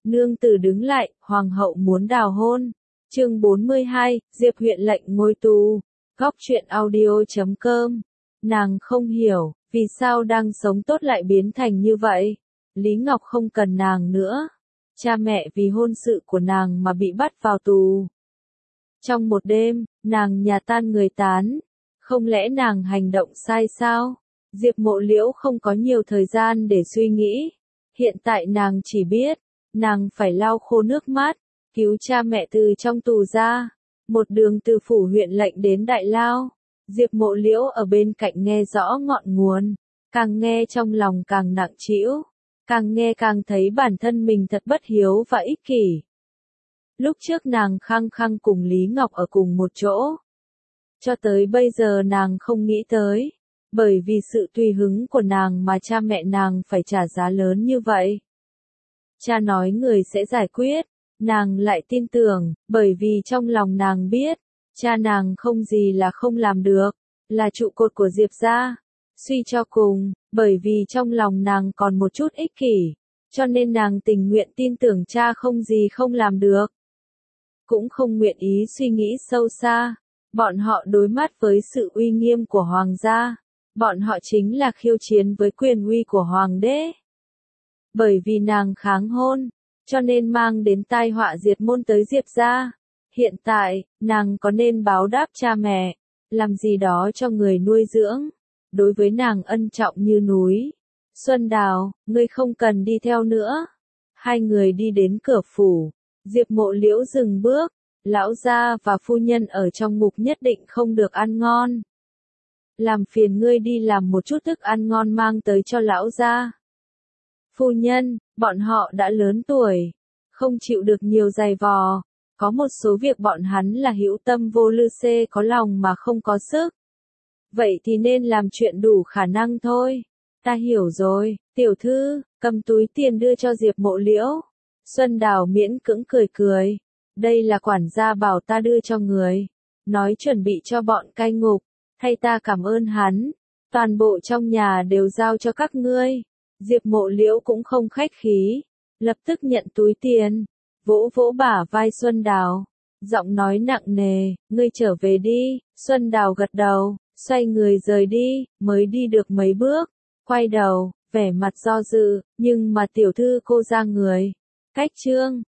Nương tử đứng lại, hoàng hậu muốn đào hôn. Chương 42, Diệp huyện lệnh ngôi tù. Góc truyện audio.com. Nàng không hiểu, vì sao đang sống tốt lại biến thành như vậy. Lý Ngọc không cần nàng nữa. Cha mẹ vì hôn sự của nàng mà bị bắt vào tù. Trong một đêm, nàng nhà tan người tán. Không lẽ nàng hành động sai sao? Diệp Mộ Liễu không có nhiều thời gian để suy nghĩ. Hiện tại nàng chỉ biết, nàng phải lau khô nước mắt, cứu cha mẹ từ trong tù ra. Một đường từ phủ huyện lệnh đến Đại Lao. Diệp Mộ Liễu ở bên cạnh nghe rõ ngọn nguồn. Càng nghe trong lòng càng nặng trĩu. Càng nghe càng thấy bản thân mình thật bất hiếu và ích kỷ. Lúc trước nàng khăng khăng cùng Lý Ngọc ở cùng một chỗ. Cho tới bây giờ nàng không nghĩ tới. Bởi vì sự tùy hứng của nàng mà cha mẹ nàng phải trả giá lớn như vậy. Cha nói người sẽ giải quyết. Nàng lại tin tưởng, bởi vì trong lòng nàng biết, cha nàng không gì là không làm được, là trụ cột của Diệp gia. Suy cho cùng, bởi vì trong lòng nàng còn một chút ích kỷ, cho nên nàng tình nguyện tin tưởng cha không gì không làm được. Cũng không nguyện ý suy nghĩ sâu xa, bọn họ đối mặt với sự uy nghiêm của hoàng gia, bọn họ chính là khiêu chiến với quyền uy của hoàng đế. Bởi vì nàng kháng hôn, cho nên mang đến tai họa diệt môn tới Diệp gia. Hiện tại, nàng có nên báo đáp cha mẹ, làm gì đó cho người nuôi dưỡng. Đối với nàng ân trọng như núi. Xuân Đào, ngươi không cần đi theo nữa. Hai người đi đến cửa phủ. Diệp Mộ Liễu dừng bước. Lão gia và phu nhân ở trong ngục nhất định không được ăn ngon. Làm phiền ngươi đi làm một chút thức ăn ngon mang tới cho lão gia. Phu nhân, bọn họ đã lớn tuổi, không chịu được nhiều giày vò. Có một số việc bọn hắn là hữu tâm vô lư xê có lòng mà không có sức. Vậy thì nên làm chuyện đủ khả năng thôi. Ta hiểu rồi, tiểu thư, cầm túi tiền đưa cho Diệp Mộ Liễu. Xuân Đào miễn cưỡng cười cười. Đây là quản gia bảo ta đưa cho người. Nói chuẩn bị cho bọn cai ngục. Thay ta cảm ơn hắn. Toàn bộ trong nhà đều giao cho các ngươi. Diệp Mộ Liễu cũng không khách khí. Lập tức nhận túi tiền. Vỗ vỗ bả vai Xuân Đào. Giọng nói nặng nề, ngươi trở về đi. Xuân Đào gật đầu. Xoay người rời đi, mới đi được mấy bước, quay đầu, vẻ mặt do dự, nhưng mà tiểu thư cô ra người. Cách chương